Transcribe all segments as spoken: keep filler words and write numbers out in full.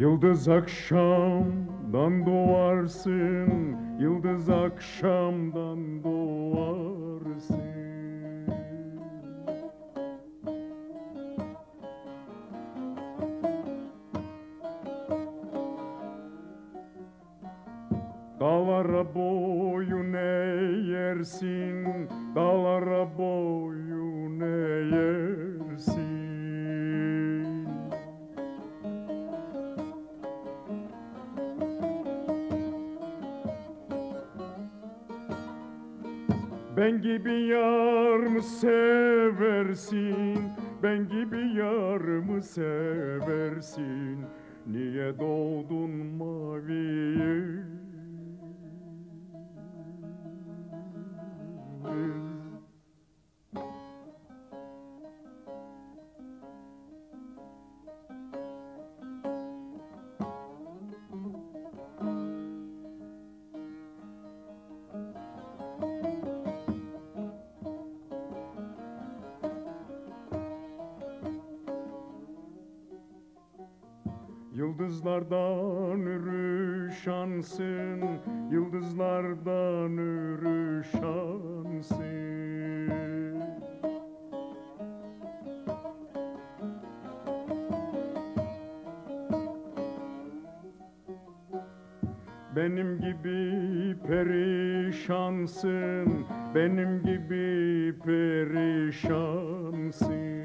Yıldız akşamdan doğarsın, yıldız akşamdan doğarsın. Dağlara boyun eğersin, dağlara boyun eğersin. Ben gibi yar mı seversin, ben gibi yar mı seversin? Niye doğdun maviye? Yıldızlardan ürü şansın, yıldızlardan ürü şansın. Benim gibi perişansın, benim gibi perişansın.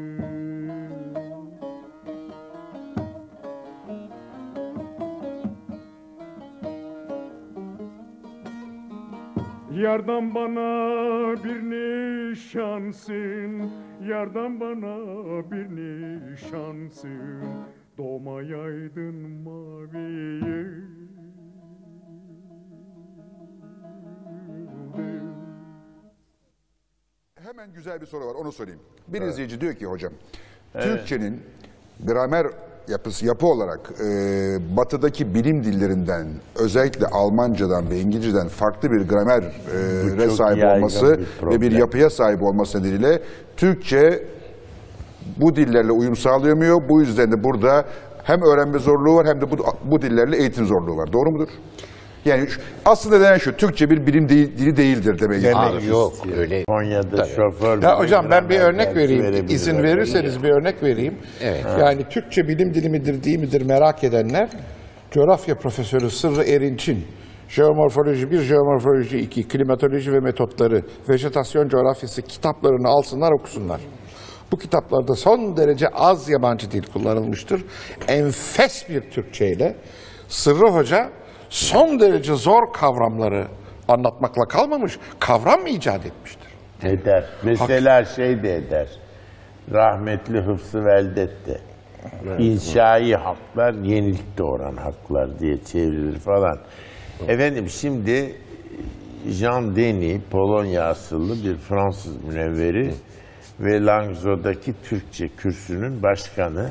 Yardan bana bir nişansın, yardan bana bir nişansın, doğmayaydın maviye. Hemen güzel bir soru var, onu sorayım. Bir evet. izleyici diyor ki hocam, evet. Türkçenin gramer yapısı, yapı olarak e, batıdaki bilim dillerinden, özellikle Almancadan ve İngilizceden farklı bir gramere sahip olması bir ve bir yapıya sahip olması nedeniyle Türkçe bu dillerle uyum sağlayamıyor. Bu yüzden de burada hem öğrenme zorluğu var hem de bu, bu dillerle eğitim zorluğu var. Doğru mudur? Yani şu, aslında neden şu, Türkçe bir bilim değil, dili değildir demek demek yok öyle. Konya'da tabii. Şoför. Ya hocam ben bir örnek vereyim, izin verirseniz bir örnek vereyim. Evet. Yani Türkçe bilim dili midir değil midir merak edenler, coğrafya profesörü Sırrı Erinç'in Jeomorfoloji bir, Jeomorfoloji iki, Klimatoloji ve Metotları, Vejetasyon Coğrafyası kitaplarını alsınlar, okusunlar. Bu kitaplarda son derece az yabancı dil kullanılmıştır. Enfes bir Türkçeyle Sırrı Hoca son derece zor kavramları anlatmakla kalmamış, kavram mı icat etmiştir? Eder. Mesela Hak. şey de eder. Rahmetli Hıfzı Veldet de. Evet. İnşai haklar, yenilik doğuran haklar diye çevrilir falan. Evet. Efendim şimdi Jean Denis, Polonya asıllı bir Fransız münevveri ve Languedoc'daki Türkçe kürsünün başkanı.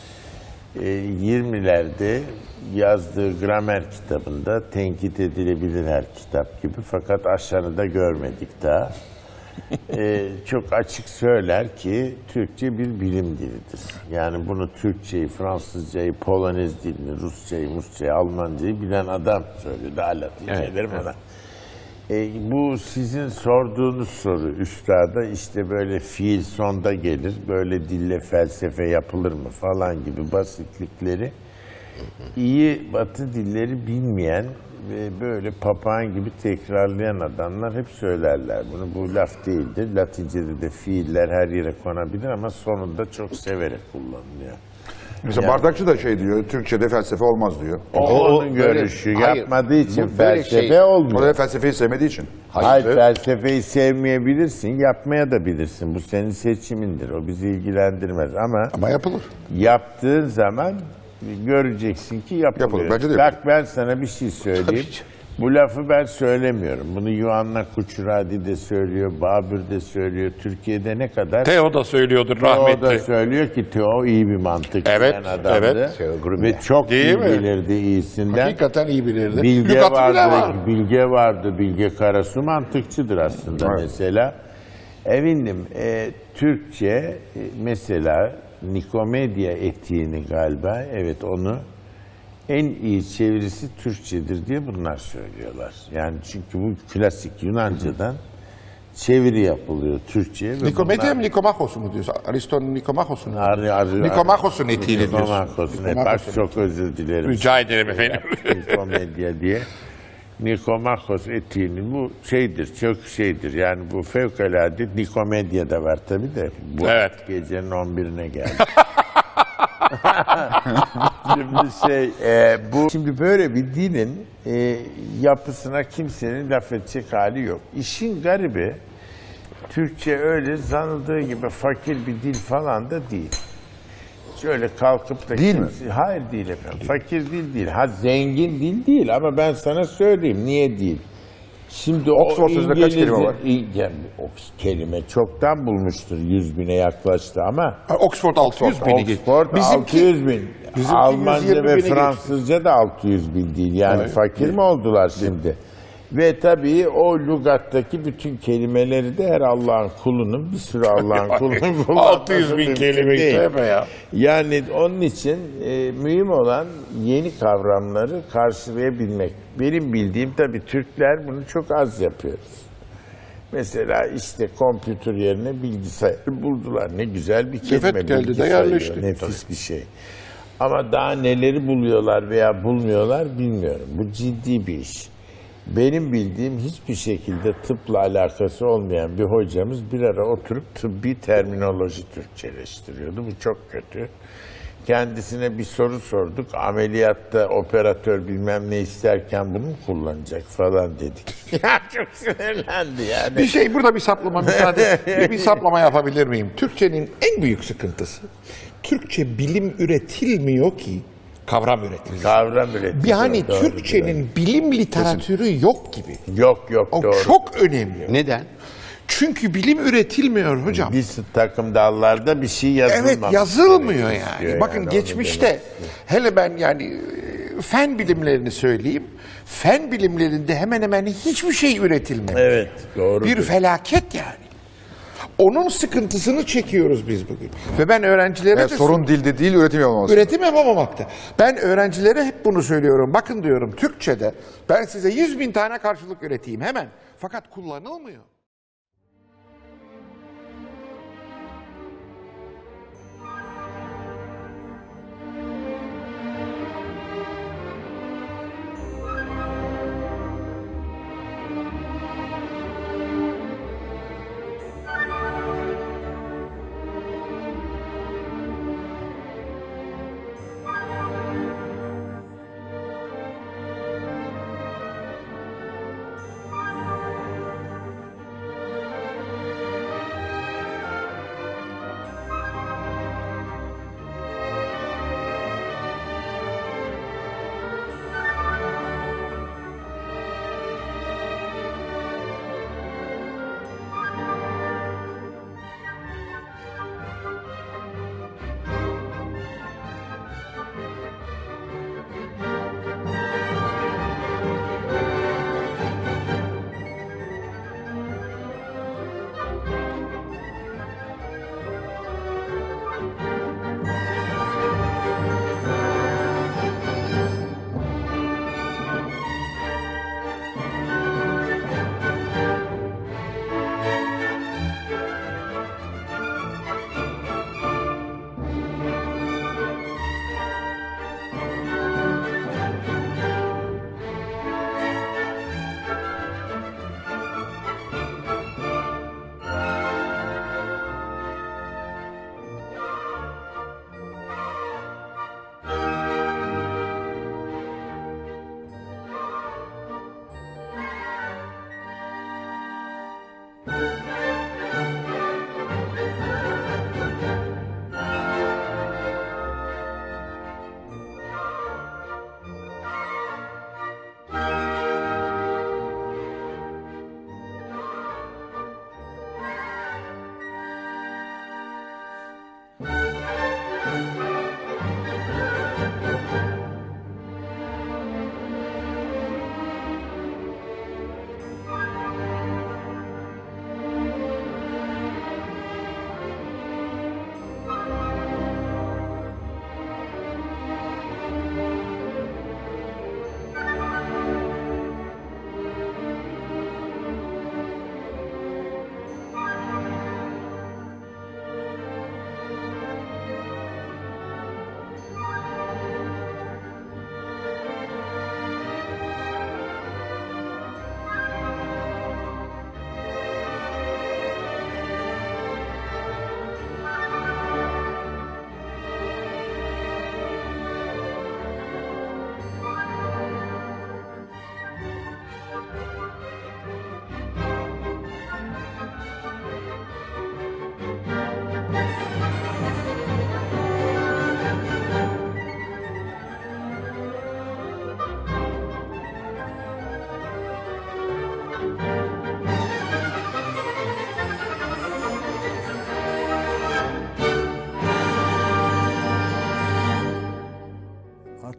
yirmilerde yazdığı gramer kitabında tenkit edilebilir her kitap gibi, fakat aşağıda görmedik daha. ee, çok açık söyler ki Türkçe bir bilim dilidir. Yani bunu Türkçeyi, Fransızcayı, Polonez dilini, Rusçayı, Musçayı, Almancayı bilen adam söylüyor. Daha Latince evet, ederim evet. ona. E, bu sizin sorduğunuz soru üstada, işte böyle fiil sonda gelir, böyle dille felsefe yapılır mı falan gibi basitlikleri iyi Batı dilleri bilmeyen ve böyle papağan gibi tekrarlayan adamlar hep söylerler bunu. Bu laf değildir. Latince'de de fiiller her yere konabilir ama sonunda çok severek kullanılıyor. Mesela yani, Bardakçı da şey diyor, Türkçe'de felsefe olmaz diyor. O, o onun görüşü. Hayır, yapmadığı için felsefe şey, olmuyor. O da felsefeyi sevmediği için. Hayır, Hayır, felsefeyi sevmeyebilirsin, yapmaya da bilirsin. Bu senin seçimindir, o bizi ilgilendirmez ama... Ama yapılır. Yaptığın zaman göreceksin ki yapılıyor. Yapılır, bence de Bak yapılır. ben sana bir şey söyleyeyim. Bu lafı ben söylemiyorum. Bunu Yuhanna Kuçuradi de söylüyor, Babür de söylüyor. Türkiye'de ne kadar... Teo da söylüyordur rahmetli. Teo da söylüyor ki Teo iyi bir mantık evet, adamdı. Evet, ve çok Değil iyi mi? bilirdi iyisinden. Hakikaten iyi bilirdi. Bilge vardı, var. Bilge vardı, Bilge Karasu mantıkçıdır aslında evet. mesela. Efendim, e, Türkçe e, mesela Nikomedya etiğini galiba, evet onu en iyi çevirisi Türkçedir diye bunlar söylüyorlar. Yani çünkü bu klasik Yunanca'dan çeviri yapılıyor Türkçe'ye. Nikomedya mı Nikomachos mu diyorsun? Aristo'nun Nikomachos'un. Arı, arı, Nikomachos'un etiğini diyorsun. Nikomachos'un eti. Bak çok özür dilerim. Rica ederim efendim. Nikomedya diye. Nikomachos etiğinin bu şeydir, çok şeydir. Yani bu fevkalade Nikomedya da var tabii de. Bu Evet. Gecenin on birine geldi. Şimdi şey, e, bu şimdi böyle bir dilin e, yapısına kimsenin laf edecek hali yok. İşin garibi, Türkçe öyle sanıldığı gibi fakir bir dil falan da değil. Şöyle kalkıp da Değil mi? kimse, hayır değil efendim. Fakir dil değil. Ha zengin dil değil ama ben sana söyleyeyim niye değil. Şimdi Oxford o sözünde kaç kelime var? İ- yani, o kelime çoktan bulmuştur. yüz bine yaklaştı ama Oxford altı yüz bini geçti. Oxford altı yüz bin. bizimki Almanca yüz yirmi ve bini Fransızca da altı yüz bin değil. Yani Hayır, fakir mi oldular şimdi? Ve tabii o lügattaki bütün kelimeleri de her Allah'ın kulunun, bir sürü Allah'ın kulunun kullanması altı yüz bin mümkün kelime değil. deme ya. Yani onun için e, mühim olan yeni kavramları karşılayabilmek. Benim bildiğim tabii Türkler bunu çok az yapıyoruz. Mesela işte kompütür yerine bilgisayar buldular. Ne güzel bir kelime. Evet, geldi de bilgisayar. yerleşti. Nefis bir şey. Ama daha neleri buluyorlar veya bulmuyorlar bilmiyorum. Bu ciddi bir iş. Benim bildiğim hiçbir şekilde tıpla alakası olmayan bir hocamız bir ara oturup tıbbi terminoloji Türkçeleştiriyordu. Bu çok kötü. Kendisine bir soru sorduk. Ameliyatta operatör bilmem ne isterken bunu mu kullanacak falan dedik. Ya çok sinirlendi yani. Bir şey burada bir saplama müsaade. bir, bir saplama yapabilir miyim? Türkçenin en büyük sıkıntısı. Türkçe bilim üretilmiyor ki kavram üretiliyor. Kavram üretimi. Bir hani Doğru, Türkçenin bilim literatürü yok gibi. doğru. Yok yok O doğru. çok önemli. Neden? Çünkü bilim üretilmiyor hocam. Bir takım dallarda bir şey yazılmamış. Evet yazılmıyor demek yani. istiyor Bakın yani, onu geçmişte demek istiyor. hele ben yani e, fen bilimlerini söyleyeyim. Fen bilimlerinde hemen hemen hiçbir şey üretilmemiş. Evet doğru. Bir felaket yani. Onun sıkıntısını çekiyoruz biz bugün. Ve ben öğrencilere Yani de sorun dilde değil, üretim yapamaması. üretim yapamamakta. Ben öğrencilere hep bunu söylüyorum. Bakın diyorum Türkçe'de ben size yüz bin tane karşılık üreteyim hemen. Fakat kullanılmıyor.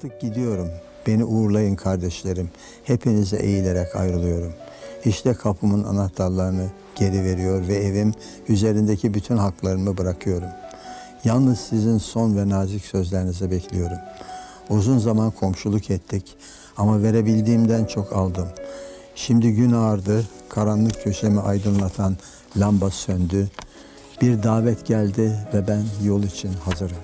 Artık gidiyorum. Beni uğurlayın kardeşlerim. Hepinize eğilerek ayrılıyorum. İşte kapımın anahtarlarını geri veriyor ve evim üzerindeki bütün haklarımı bırakıyorum. Yalnız sizin son ve nazik sözlerinizi bekliyorum. Uzun zaman komşuluk ettik ama verebildiğimden çok aldım. Şimdi gün ağardı, karanlık köşemi aydınlatan lamba söndü. Bir davet geldi ve ben yol için hazırım.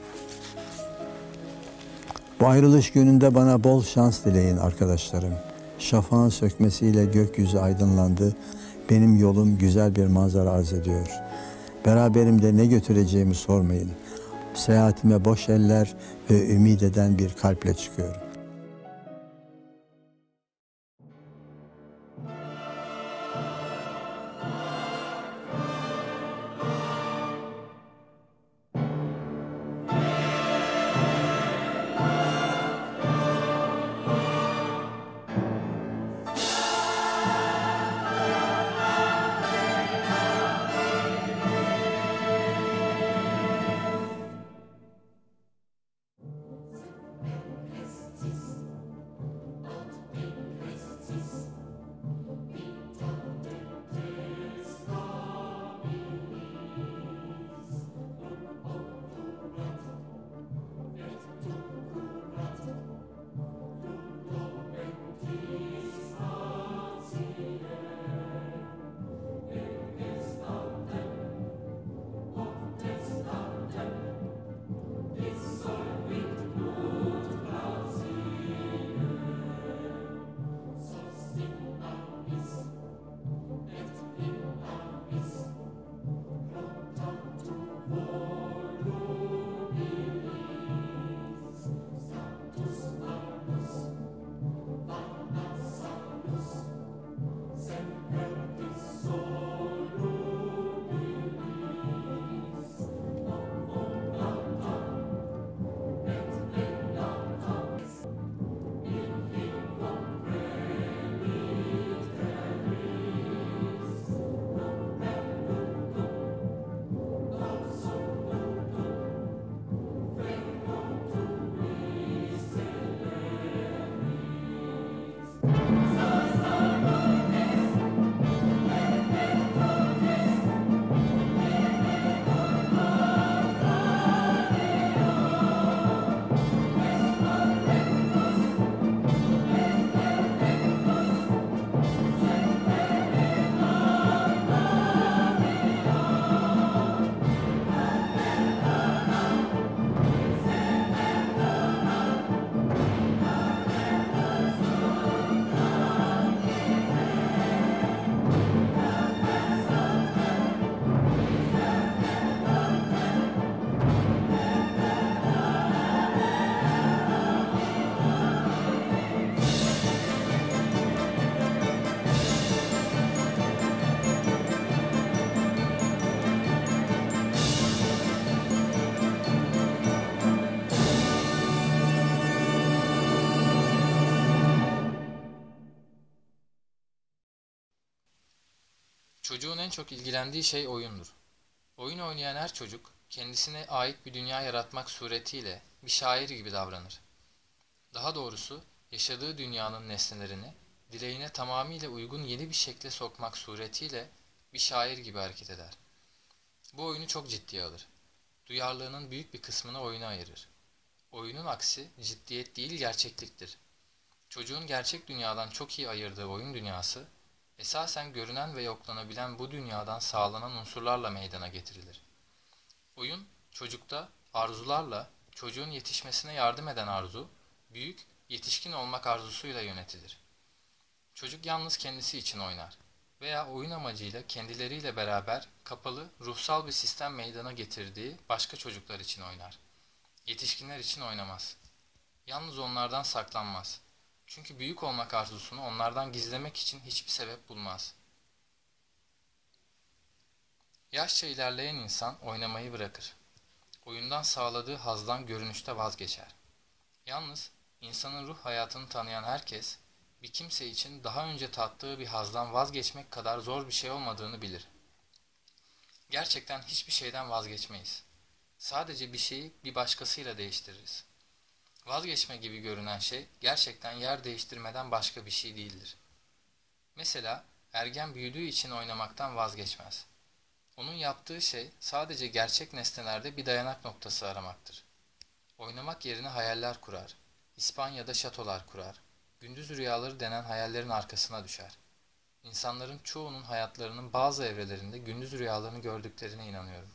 Bu ayrılış gününde bana bol şans dileyin arkadaşlarım. Şafağın sökmesiyle gökyüzü aydınlandı. Benim yolum güzel bir manzara arz ediyor. Beraberimde ne götüreceğimi sormayın. Seyahatime boş eller ve ümit eden bir kalple çıkıyorum. Çocuğun en çok ilgilendiği şey oyundur. Oyun oynayan her çocuk, kendisine ait bir dünya yaratmak suretiyle bir şair gibi davranır. Daha doğrusu, yaşadığı dünyanın nesnelerini, dileğine tamamıyla uygun yeni bir şekle sokmak suretiyle bir şair gibi hareket eder. Bu oyunu çok ciddiye alır. Duyarlılığının büyük bir kısmını oyuna ayırır. Oyunun aksi, ciddiyet değil gerçekliktir. Çocuğun gerçek dünyadan çok iyi ayırdığı oyun dünyası, esasen görünen ve yoklanabilen bu dünyadan sağlanan unsurlarla meydana getirilir. Oyun, çocukta arzularla çocuğun yetişmesine yardım eden arzu, büyük, yetişkin olmak arzusuyla yönetilir. Çocuk yalnız kendisi için oynar veya oyun amacıyla kendileriyle beraber kapalı, ruhsal bir sistem meydana getirdiği başka çocuklar için oynar. Yetişkinler için oynamaz. Yalnız onlardan saklanmaz. Çünkü büyük olmak arzusunu onlardan gizlemek için hiçbir sebep bulmaz. Yaşça ilerleyen insan oynamayı bırakır. Oyundan sağladığı hazdan görünüşte vazgeçer. Yalnız insanın ruh hayatını tanıyan herkes, bir kimse için daha önce tattığı bir hazdan vazgeçmek kadar zor bir şey olmadığını bilir. Gerçekten hiçbir şeyden vazgeçmeyiz. Sadece bir şeyi bir başkasıyla değiştiririz. Vazgeçme gibi görünen şey gerçekten yer değiştirmeden başka bir şey değildir. Mesela ergen büyüdüğü için oynamaktan vazgeçmez. Onun yaptığı şey sadece gerçek nesnelerde bir dayanak noktası aramaktır. Oynamak yerine hayaller kurar. İspanya'da şatolar kurar. Gündüz rüyaları denen hayallerin arkasına düşer. İnsanların çoğunun hayatlarının bazı evrelerinde gündüz rüyalarını gördüklerine inanıyorum.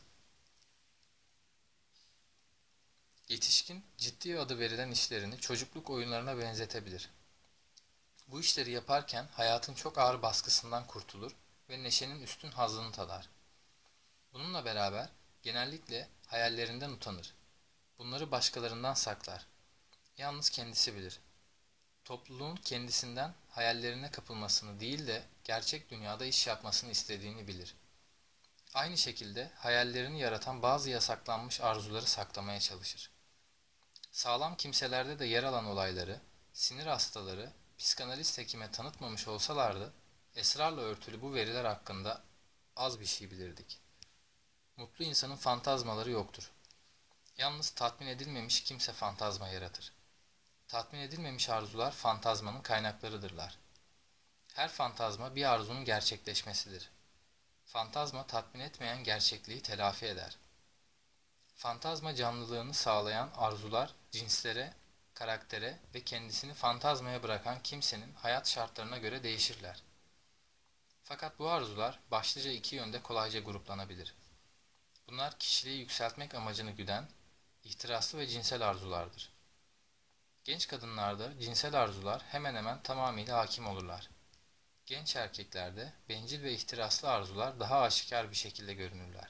Yetişkin, ciddi adı verilen işlerini çocukluk oyunlarına benzetebilir. Bu işleri yaparken hayatın çok ağır baskısından kurtulur ve neşenin üstün hazzını tadar. Bununla beraber genellikle hayallerinden utanır. Bunları başkalarından saklar. Yalnız kendisi bilir. Topluluğun kendisinden hayallerine kapılmasını değil de gerçek dünyada iş yapmasını istediğini bilir. Aynı şekilde hayallerini yaratan bazı yasaklanmış arzuları saklamaya çalışır. Sağlam kimselerde de yer alan olayları, sinir hastaları, psikanalist hekime tanıtmamış olsalardı, esrarla örtülü bu veriler hakkında az bir şey bilirdik. Mutlu insanın fantazmaları yoktur. Yalnız tatmin edilmemiş kimse fantazma yaratır. Tatmin edilmemiş arzular fantazmanın kaynaklarıdırlar. Her fantazma bir arzunun gerçekleşmesidir. Fantazma tatmin etmeyen gerçekliği telafi eder. Fantazma canlılığını sağlayan arzular cinslere, karaktere ve kendisini fantazmaya bırakan kimsenin hayat şartlarına göre değişirler. Fakat bu arzular başlıca iki yönde kolayca gruplanabilir. Bunlar kişiliği yükseltmek amacını güden, ihtiraslı ve cinsel arzulardır. Genç kadınlarda cinsel arzular hemen hemen tamamıyla hakim olurlar. Genç erkeklerde bencil ve ihtiraslı arzular daha aşikar bir şekilde görünürler.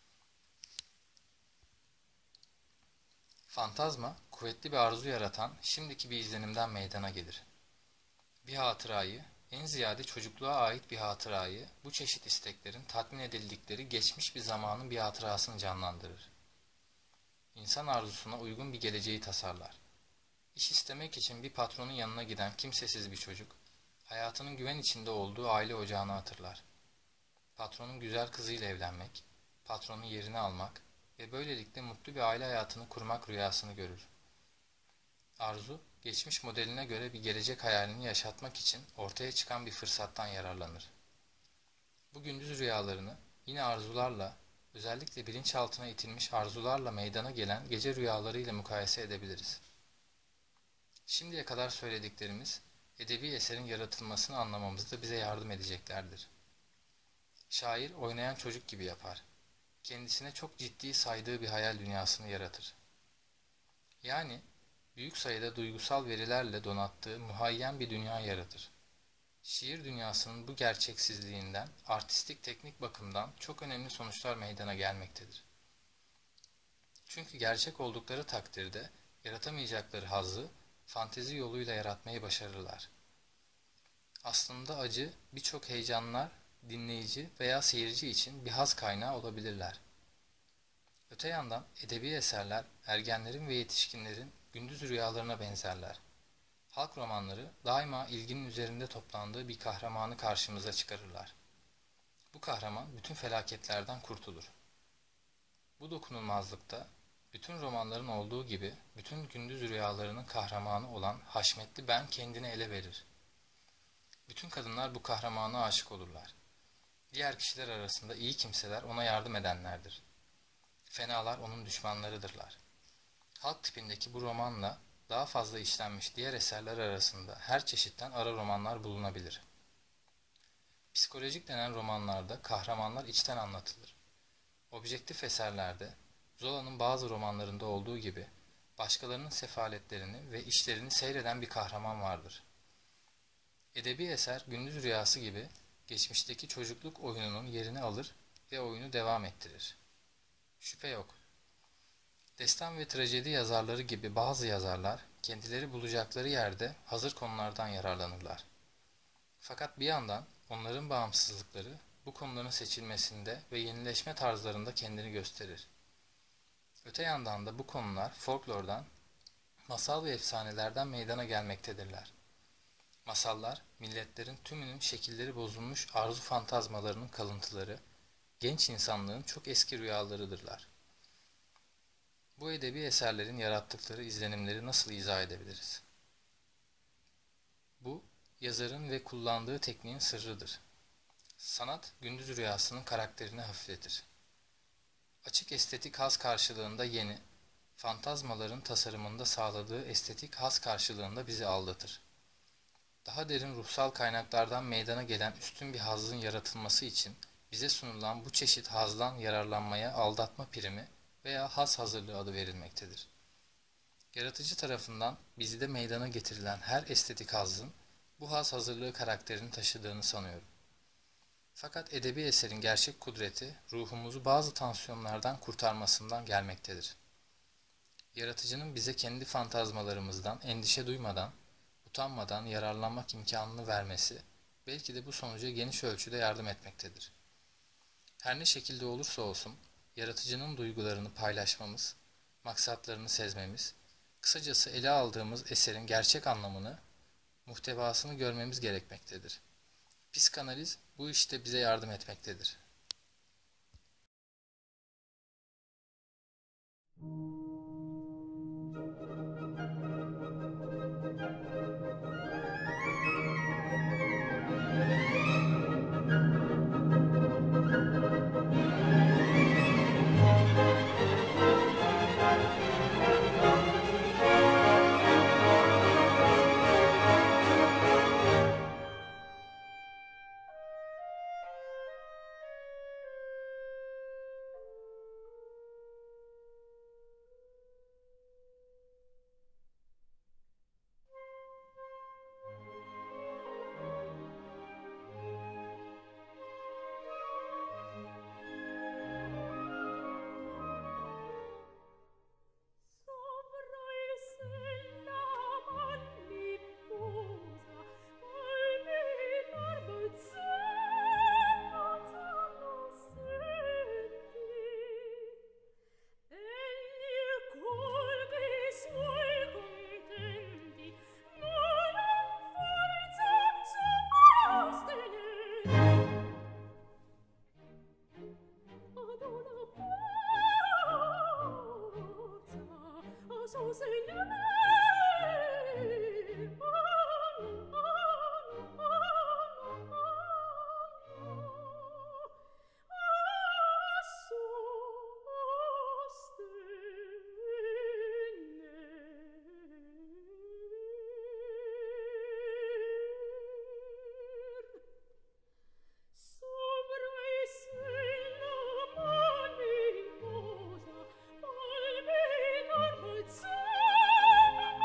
Fantazma, kuvvetli bir arzu yaratan şimdiki bir izlenimden meydana gelir. Bir hatırayı, en ziyade çocukluğa ait bir hatırayı, bu çeşit isteklerin tatmin edildikleri geçmiş bir zamanın bir hatırasını canlandırır. İnsan arzusuna uygun bir geleceği tasarlar. İş istemek için bir patronun yanına giden kimsesiz bir çocuk, hayatının güven içinde olduğu aile ocağını hatırlar. Patronun güzel kızıyla evlenmek, patronun yerini almak ve böylelikle mutlu bir aile hayatını kurmak rüyasını görür. Arzu, geçmiş modeline göre bir gelecek hayalini yaşatmak için ortaya çıkan bir fırsattan yararlanır. Bu gündüz rüyalarını yine arzularla, özellikle bilinçaltına itilmiş arzularla meydana gelen gece rüyalarıyla mukayese edebiliriz. Şimdiye kadar söylediklerimiz, edebi eserin yaratılmasını anlamamızda bize yardım edeceklerdir. Şair oynayan çocuk gibi yapar. Kendisine çok ciddi saydığı bir hayal dünyasını yaratır. Yani büyük sayıda duygusal verilerle donattığı muhayyen bir dünya yaratır. Şiir dünyasının bu gerçeksizliğinden artistik teknik bakımdan çok önemli sonuçlar meydana gelmektedir. Çünkü gerçek oldukları takdirde yaratamayacakları hazzı fantezi yoluyla yaratmayı başarırlar. Aslında acı birçok heyecanlar dinleyici veya seyirci için bir haz kaynağı olabilirler. Öte yandan edebi eserler ergenlerin ve yetişkinlerin gündüz rüyalarına benzerler. Halk romanları daima ilginin üzerinde toplandığı bir kahramanı karşımıza çıkarırlar. Bu kahraman bütün felaketlerden kurtulur. Bu dokunulmazlıkta bütün romanların olduğu gibi bütün gündüz rüyalarının kahramanı olan haşmetli ben kendini ele verir. Bütün kadınlar bu kahramana aşık olurlar. Diğer kişiler arasında iyi kimseler ona yardım edenlerdir. Fenalar onun düşmanlarıdırlar. Halk tipindeki bu romanla daha fazla işlenmiş diğer eserler arasında her çeşitten ara romanlar bulunabilir. Psikolojik denen romanlarda kahramanlar içten anlatılır. Objektif eserlerde, Zola'nın bazı romanlarında olduğu gibi, başkalarının sefaletlerini ve işlerini seyreden bir kahraman vardır. Edebi eser gündüz rüyası gibi, geçmişteki çocukluk oyununun yerini alır ve oyunu devam ettirir. Şüphe yok. Destan ve trajedi yazarları gibi bazı yazarlar, kendileri bulacakları yerde hazır konulardan yararlanırlar. Fakat bir yandan onların bağımsızlıkları bu konuların seçilmesinde ve yenileşme tarzlarında kendini gösterir. Öte yandan da bu konular folklordan, masal ve efsanelerden meydana gelmektedirler. Masallar, milletlerin tümünün şekilleri bozulmuş arzu fantazmalarının kalıntıları, genç insanlığın çok eski rüyalarıdırlar. Bu edebi eserlerin yarattıkları izlenimleri nasıl izah edebiliriz? Bu, yazarın ve kullandığı tekniğin sırrıdır. Sanat, gündüz rüyasının karakterini hafifletir. Açık estetik haz karşılığında yeni, fantazmaların tasarımında sağladığı estetik haz karşılığında bizi aldatır. Daha derin ruhsal kaynaklardan meydana gelen üstün bir hazzın yaratılması için bize sunulan bu çeşit hazdan yararlanmaya aldatma primi veya haz hazırlığı adı verilmektedir. Yaratıcı tarafından bizde meydana getirilen her estetik hazzın bu haz hazırlığı karakterini taşıdığını sanıyorum. Fakat edebi eserin gerçek kudreti ruhumuzu bazı tansiyonlardan kurtarmasından gelmektedir. Yaratıcının bize kendi fantazmalarımızdan endişe duymadan, utanmadan yararlanmak imkanını vermesi belki de bu sonuca geniş ölçüde yardım etmektedir. Her ne şekilde olursa olsun yaratıcının duygularını paylaşmamız, maksatlarını sezmemiz, kısacası ele aldığımız eserin gerçek anlamını, muhtevasını görmemiz gerekmektedir. Psikanaliz bu işte bize yardım etmektedir. Sopra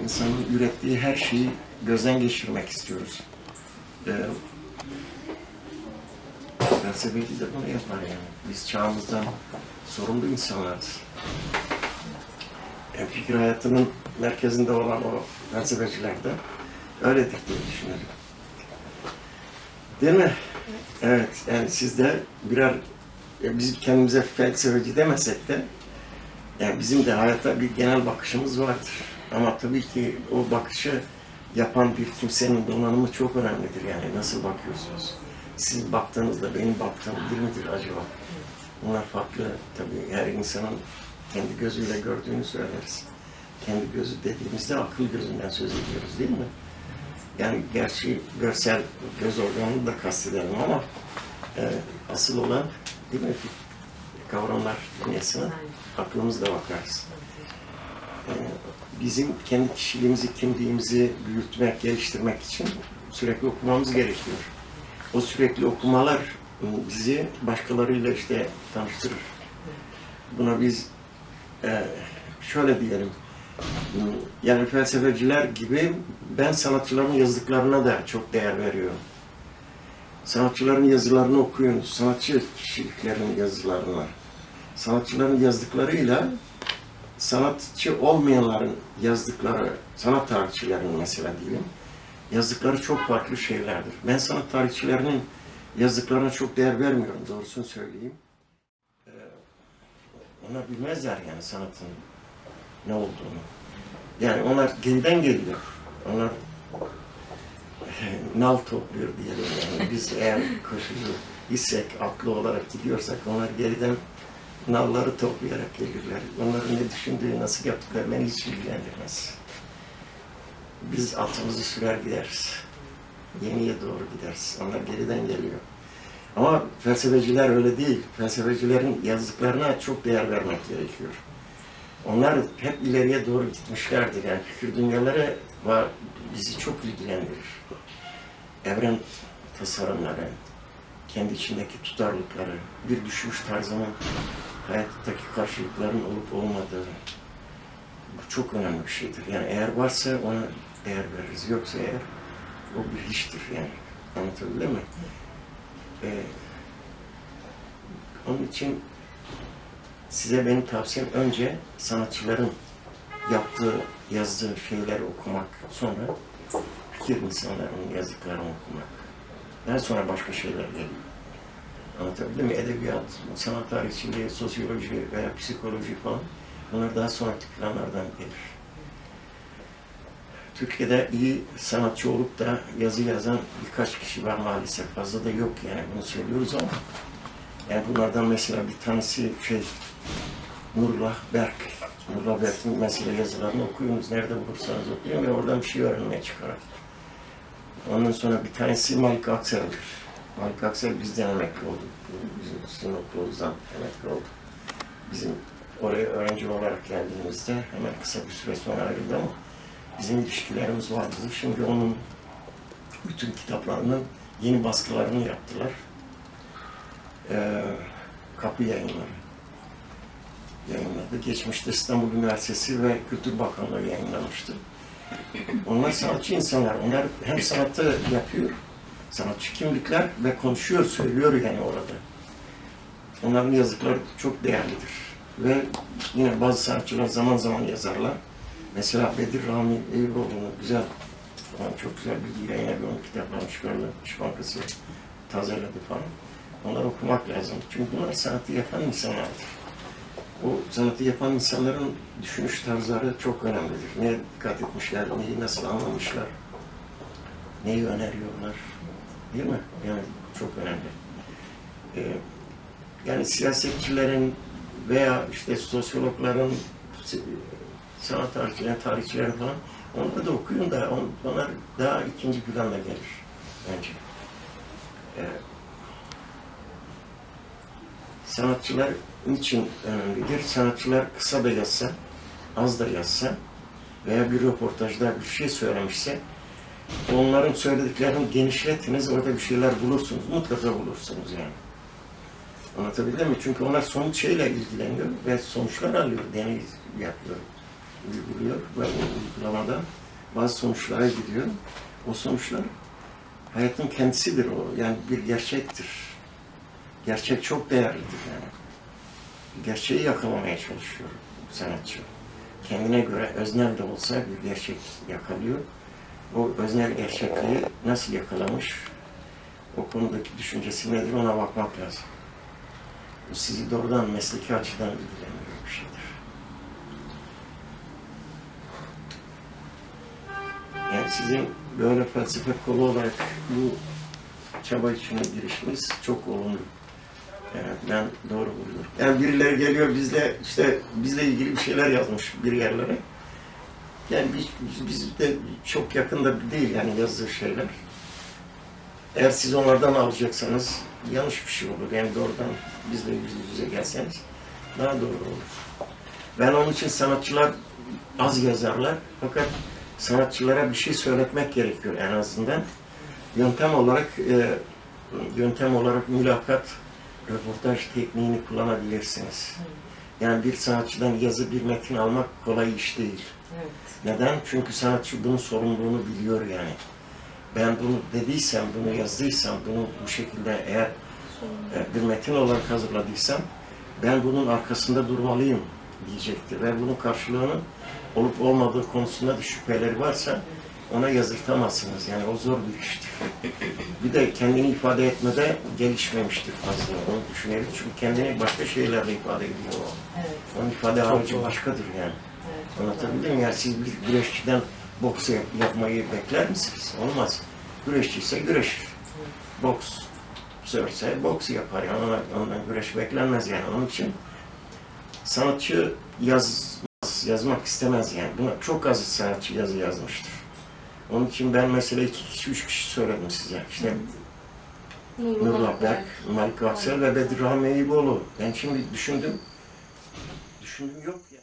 insanın ürettiği her şeyi gözden geçirmek istiyoruz. Ee, felsefeci de bunu yapar yani. Biz çağımızdan sorumlu insanlarız. Yani fikir hayatının merkezinde olan o felsefeciler de öyledir diye düşünüyorum. Değil mi? Evet, yani siz de birer, biz kendimize felsefeci demesek de, yani bizim de hayata bir genel bakışımız vardır. Ama tabii ki o bakışı yapan bir kimsenin donanımı çok önemlidir. Yani nasıl bakıyorsunuz? Siz baktığınızda benim baktığım bir midir acaba? Bunlar farklı tabii. Her insanın kendi gözüyle gördüğünü söyleriz. Kendi gözü dediğimizde akıl gözünden söz ediyoruz değil mi? Yani gerçi görsel göz organını da kastedelim ama e, asıl olan değil mi? Kavramlar dünyasına aklımızla bakarız. E, bizim kendi kişiliğimizi, kimliğimizi büyütmek, geliştirmek için sürekli okumamız gerekiyor. O sürekli okumalar bizi başkalarıyla işte tanıştırır. Buna biz e, şöyle diyelim, yani felsefeciler gibi ben sanatçıların yazdıklarına da çok değer veriyorum. Sanatçıların yazılarını okuyunuz, sanatçı kişiliklerin yazılarını. Sanatçıların yazdıklarıyla sanatçı olmayanların yazdıkları, sanat tarihçilerinin mesela diyelim, yazdıkları çok farklı şeylerdir. Ben sanat tarihçilerinin yazdıklarına çok değer vermiyorum, doğrusunu söyleyeyim. Ee, onlar bilmezler yani sanatın ne olduğunu. Yani onlar geriden geliyor. Onlar nal topluyor diyelim yani. Biz eğer koşucu isek, aklı olarak gidiyorsak onlar geriden nalları toplayarak gelirler. Onların ne düşündüğü, nasıl yaptıkları beni hiç ilgilendirmez. Biz atımızı sürer gideriz. Yeniye doğru gideriz. Onlar geriden geliyor. Ama felsefeciler öyle değil. Felsefecilerin yazdıklarına çok değer vermek gerekiyor. Onlar hep ileriye doğru gitmişlerdir. Yani fikir dünyaları var, bizi çok ilgilendirir. Evren tasarımları, kendi içindeki tutarlılıkları, bir düşmüş tarzının hayattaki karşılıkların olup olmadığı, bu çok önemli bir şeydir. Yani eğer varsa ona değer veririz, yoksa eğer o bir hiçtir yani. Anlatabildim mi? Ee, onun için size benim tavsiyem önce sanatçıların yaptığı, yazdığı şeyleri okumak, sonra fikir insanların yazdıklarını okumak. Daha sonra başka şeyler geliyor. Anlatabildim mi? Edebiyat, sanat tarihçiliği, sosyoloji veya psikoloji falan, bunlar daha sonraki planlardan gelir. Türkiye'de iyi sanatçı olup da yazı yazan birkaç kişi var maalesef. Fazla da yok yani, bunu söylüyoruz ama. Yani bunlardan mesela bir tanesi şey, Nurullah Berk. Nurullah Berk'in mesela yazılarını okuyunuz, nerede bulursanız okuyun ve oradan bir şey öğrenmeye çıkar. Ondan sonra bir tanesi Malik Aksel'dir. Malik Aksel bizden emekli oldu. Bizim sizin okulumuzdan emekli oldu. Bizim oraya öğrenci olarak geldiğimizde hemen kısa bir süre sonra ayrıldı ama bizim ilişkilerimiz vardı. Şimdi onun bütün kitaplarının yeni baskılarını yaptılar. Ee, Kapı Yayınları yayınladı. Geçmişte İstanbul Üniversitesi ve Kültür Bakanlığı yayınlamıştı. Onlar sanatçı insanlar. Onlar hem sanatı yapıyor, sanatçı kimlikler ve konuşuyor, söylüyor yani orada. Onların yazdıkları çok değerlidir. Ve yine bazı sanatçılar zaman zaman yazarlar. Mesela Bedir Rami Eyüboğlu'nun güzel, çok güzel bir yayına bir onun kitaplarını çıkardı. İş Bankası tazeledi falan. Onları okumak lazım. Çünkü bunlar sanatı yapan insanlardır. O sanatı yapan insanların düşünüş tarzları çok önemlidir. Neye dikkat etmişler, neyi nasıl anlamışlar, neyi öneriyorlar, değil mi? Yani çok önemli. Ee, yani siyasetçilerin veya işte sosyologların, sanat tarihçilerin, tarihçilerin falan, onları da okuyun da onlar daha ikinci planda gelir bence. Ee, sanatçılar niçin önemlidir? Sanatçılar kısa da yazsa, az da yazsa veya bir röportajda bir şey söylemişse onların söylediklerini genişletiniz, orada bir şeyler bulursunuz, mutlaka bulursunuz yani. Anlatabildim mi? Çünkü onlar somut şeyle ilgileniyor ve sonuçlar alıyor, deney yapıyor, uyguluyor ve o uygulamada bazı sonuçlara gidiyor. O sonuçlar hayatın kendisidir o. Yani bir gerçektir. Gerçek çok değerlidir yani. Gerçeği yakalamaya çalışıyor sanatçı. Kendine göre öznel de olsa bir gerçek yakalıyor. O öznel gerçekliği nasıl yakalamış, o konudaki düşüncesi nedir ona bakmak lazım. Bu sizi doğrudan mesleki açıdan ilgilendiriyor bir şeydir. Yani sizin böyle felsefe kolu olarak bu çaba içine girişiniz çok olumlu. Yani ben doğru buluyorum. Yani birileri geliyor bizle işte bizle ilgili bir şeyler yazmış bir yerlere. Yani biz, biz, biz de çok yakında değil yani yazdığı şeyler. Eğer siz onlardan alacaksanız yanlış bir şey olur. Yani doğrudan bizle yüz yüze gelseniz daha doğru olur. Ben onun için sanatçılar az yazarlar fakat sanatçılara bir şey söyletmek gerekiyor en azından. Yöntem olarak e, yöntem olarak mülakat, röportaj tekniğini kullanabilirsiniz. Yani bir sanatçıdan yazı bir metin almak kolay iş değil. Evet. Neden? Çünkü sanatçı bunun sorumluluğunu biliyor yani. Ben bunu dediysem, bunu yazdıysam, bunu bu şekilde eğer e, bir metin olarak hazırladıysam ben bunun arkasında durmalıyım diyecektir. Ve bunun karşılığının olup olmadığı konusunda da şüpheleri varsa ona yazırtamazsınız. Yani o zor bir iştir. Bir de kendini ifade etmede gelişmemiştir fazla. Onu düşünelim. Çünkü kendini başka şeylerle ifade ediyor o. Evet. Onun ifade aracı başkadır yani. Evet. Anlatabildim mi? Yani siz bir güreşçiden boks yap- yapmayı bekler misiniz? Olmaz. Güreşçi ise güreşir. Boks sörse boks yapar. Yani ondan, ondan güreş beklenmez yani. Onun için sanatçı yazmaz, yazmak istemez yani. Buna çok az sanatçı yazı yazmıştır. Onun için ben mesela iki kişi, üç kişi söyledim size. İşte Nurullah Berk, Malik Aksel ve Bedirrahmi Eyüboğlu. Ben şimdi düşündüm. Düşündüm yok ya.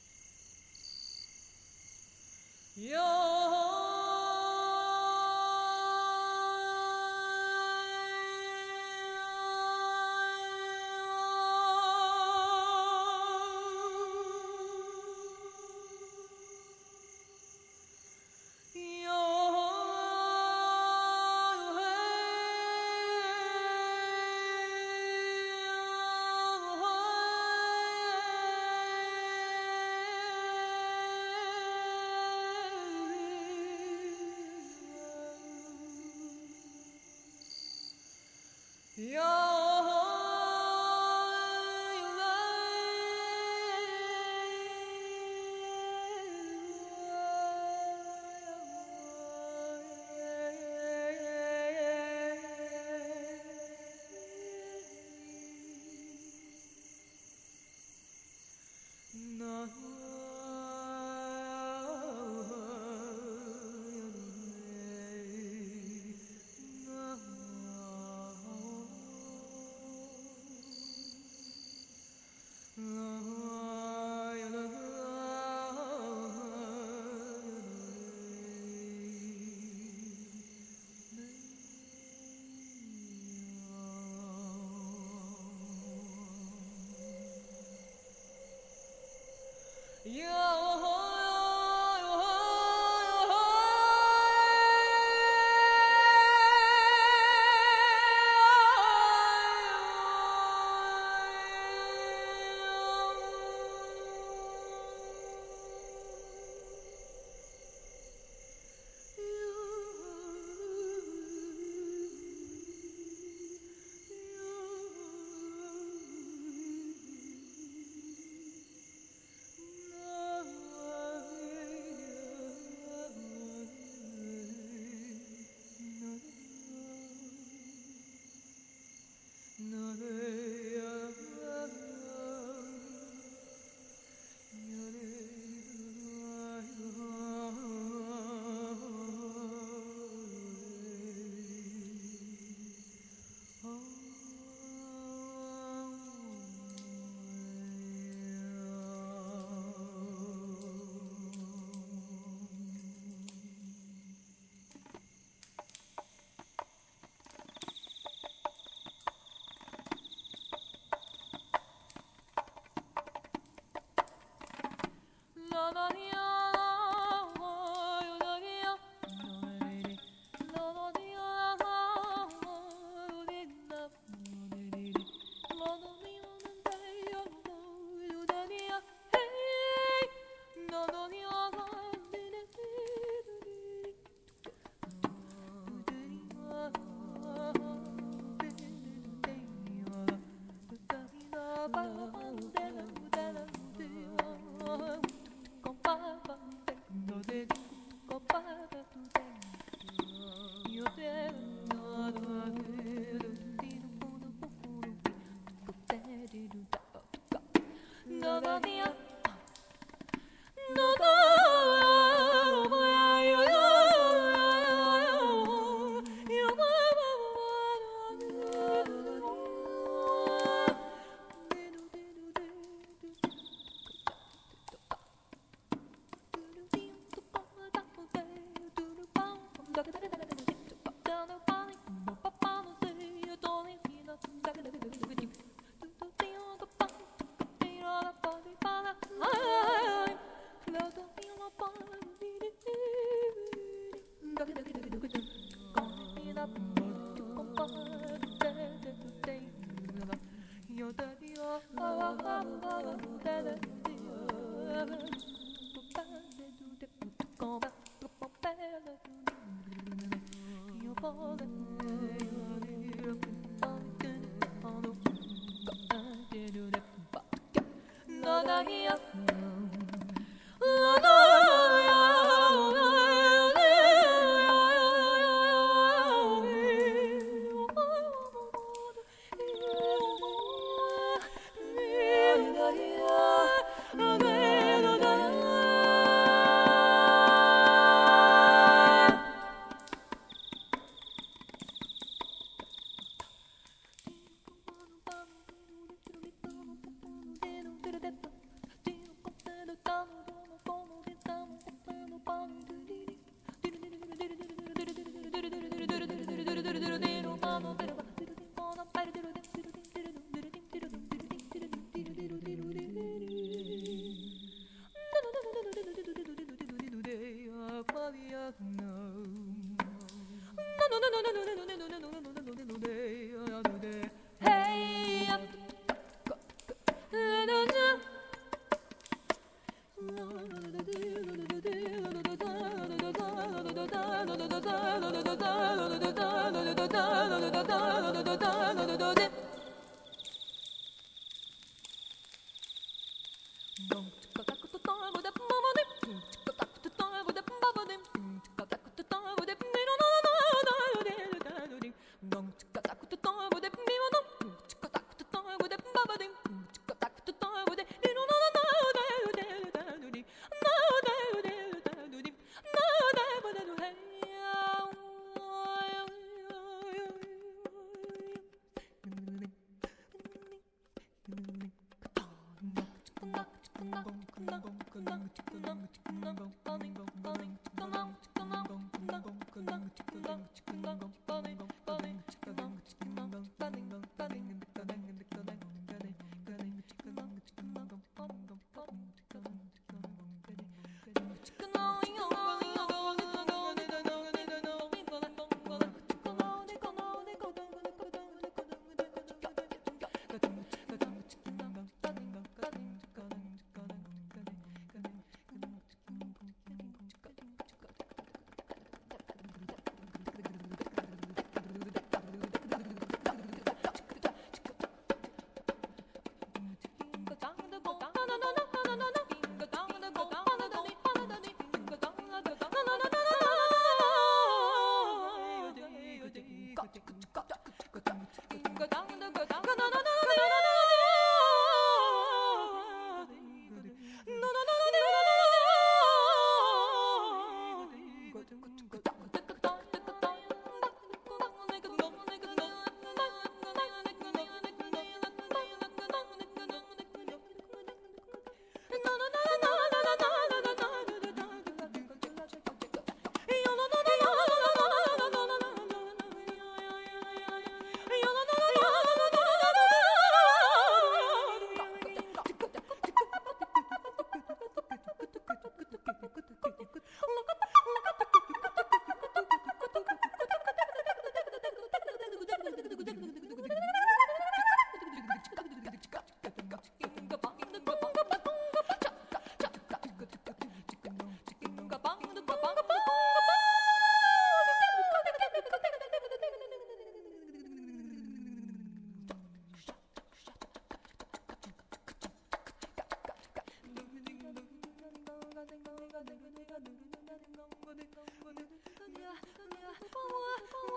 Bye.